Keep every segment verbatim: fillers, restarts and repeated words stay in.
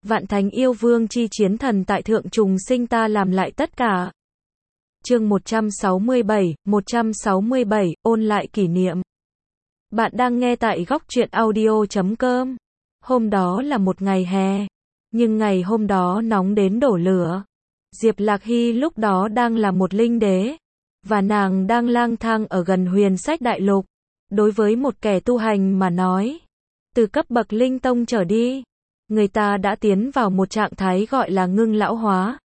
Vạn thánh yêu vương chi chiến thần tại thượng trùng sinh ta làm lại tất cả. Chương một trăm sáu mươi bảy, một trăm sáu mươi bảy, ôn lại kỷ niệm. Bạn đang nghe tại góc truyện audio chấm com. Hôm đó là một ngày hè, nhưng ngày hôm đó nóng đến đổ lửa. Diệp Lạc Hy lúc đó đang là một linh đế, và nàng đang lang thang ở gần huyền sách đại lục. Đối với một kẻ tu hành mà nói, từ cấp bậc linh tông trở đi, người ta đã tiến vào một trạng thái gọi là ngưng lão hóa.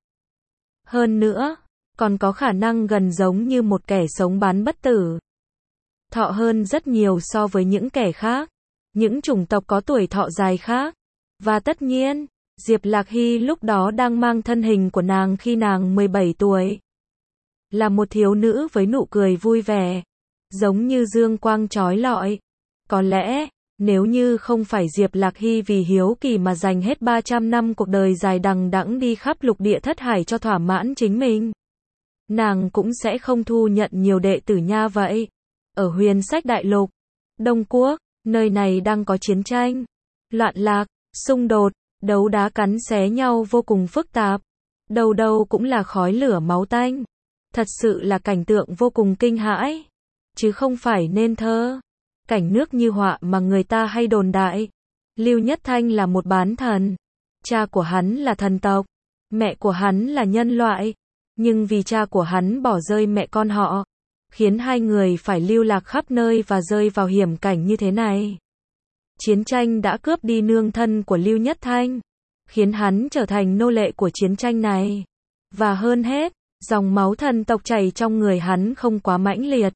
Hơn nữa, còn có khả năng gần giống như một kẻ sống bán bất tử. Thọ hơn rất nhiều so với những kẻ khác, những chủng tộc có tuổi thọ dài khác. Và tất nhiên, Diệp Lạc Hy lúc đó đang mang thân hình của nàng khi nàng mười bảy tuổi. Là một thiếu nữ với nụ cười vui vẻ, giống như dương quang chói lọi. Có lẽ, nếu như không phải Diệp Lạc Hy vì hiếu kỳ mà dành hết ba trăm năm cuộc đời dài đằng đẵng đi khắp lục địa thất hải cho thỏa mãn chính mình, nàng cũng sẽ không thu nhận nhiều đệ tử nha vậy. Ở huyền sách đại lục, Đông Quốc, nơi này đang có chiến tranh, loạn lạc, xung đột, đấu đá cắn xé nhau vô cùng phức tạp. Đâu đâu cũng là khói lửa máu tanh. Thật sự là cảnh tượng vô cùng kinh hãi, chứ không phải nên thơ. Cảnh nước như họa mà người ta hay đồn đại. Lưu Nhất Thanh là một bán thần. Cha của hắn là thần tộc, mẹ của hắn là nhân loại. Nhưng vì cha của hắn bỏ rơi mẹ con họ, khiến hai người phải lưu lạc khắp nơi và rơi vào hiểm cảnh như thế này. Chiến tranh đã cướp đi nương thân của Lưu Nhất Thanh, khiến hắn trở thành nô lệ của chiến tranh này. Và hơn hết, dòng máu thần tộc chảy trong người hắn không quá mãnh liệt,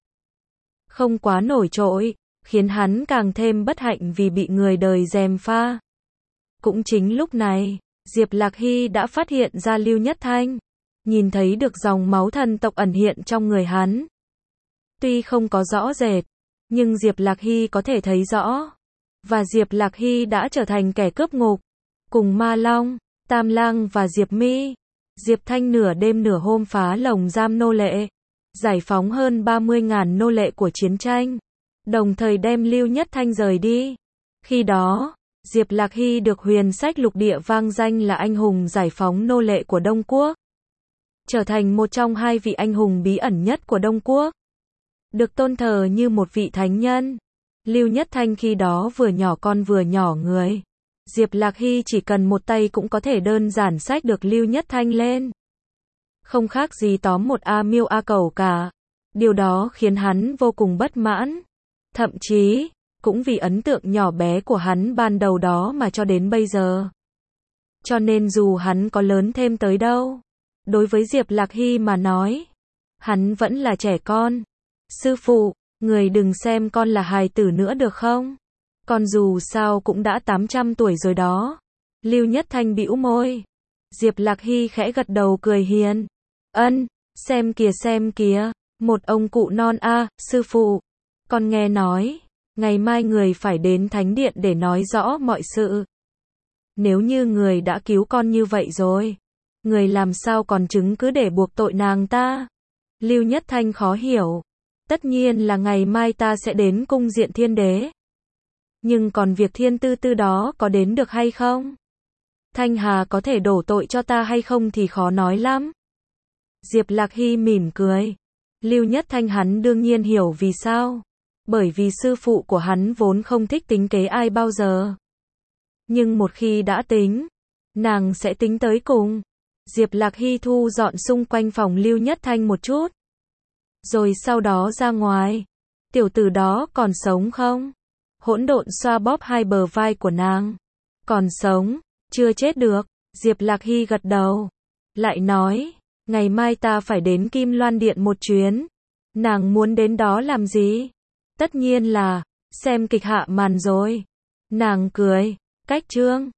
không quá nổi trội, khiến hắn càng thêm bất hạnh vì bị người đời gièm pha. Cũng chính lúc này, Diệp Lạc Hy đã phát hiện ra Lưu Nhất Thanh, nhìn thấy được dòng máu thần tộc ẩn hiện trong người hắn. Tuy không có rõ rệt, nhưng Diệp Lạc Hy có thể thấy rõ. Và Diệp Lạc Hy đã trở thành kẻ cướp ngục, cùng Ma Long, Tam Lang và Diệp Mi. Diệp Thanh nửa đêm nửa hôm phá lồng giam nô lệ, giải phóng hơn ba mươi nghìn nô lệ của chiến tranh, đồng thời đem Lưu Nhất Thanh rời đi. Khi đó, Diệp Lạc Hy được huyền sách lục địa vang danh là anh hùng giải phóng nô lệ của Đông Quốc, trở thành một trong hai vị anh hùng bí ẩn nhất của Đông Quốc, được tôn thờ như một vị thánh nhân. Lưu Nhất Thanh khi đó vừa nhỏ con vừa nhỏ người. Diệp Lạc Hy chỉ cần một tay cũng có thể đơn giản xách được Lưu Nhất Thanh lên. Không khác gì tóm một A miêu A cẩu cả. Điều đó khiến hắn vô cùng bất mãn. Thậm chí, cũng vì ấn tượng nhỏ bé của hắn ban đầu đó mà cho đến bây giờ. Cho nên dù hắn có lớn thêm tới đâu, đối với Diệp Lạc Hy mà nói, hắn vẫn là trẻ con. Sư phụ, người đừng xem con là hài tử nữa được không? Con dù sao cũng đã tám trăm tuổi rồi đó. Lưu Nhất Thanh bĩu môi. Diệp Lạc Hy khẽ gật đầu cười hiền. Ân, xem kìa xem kìa, một ông cụ non a, à, sư phụ. Con nghe nói, ngày mai người phải đến thánh điện để nói rõ mọi sự. Nếu như người đã cứu con như vậy rồi, người làm sao còn chứng cứ để buộc tội nàng ta? Lưu Nhất Thanh khó hiểu. Tất nhiên là ngày mai ta sẽ đến cung diện thiên đế. Nhưng còn việc thiên tư tư đó có đến được hay không? Thanh Hà có thể đổ tội cho ta hay không thì khó nói lắm. Diệp Lạc Hy mỉm cười. Lưu Nhất Thanh hắn đương nhiên hiểu vì sao. Bởi vì sư phụ của hắn vốn không thích tính kế ai bao giờ. Nhưng một khi đã tính, nàng sẽ tính tới cùng. Diệp Lạc Hy thu dọn xung quanh phòng Lưu Nhất Thanh một chút, rồi sau đó ra ngoài. Tiểu tử đó còn sống không? Hỗn độn xoa bóp hai bờ vai của nàng. Còn sống, chưa chết được. Diệp Lạc Hy gật đầu. Lại nói, ngày mai ta phải đến Kim Loan Điện một chuyến. Nàng muốn đến đó làm gì? Tất nhiên là, xem kịch hạ màn rồi. Nàng cười, cách chương.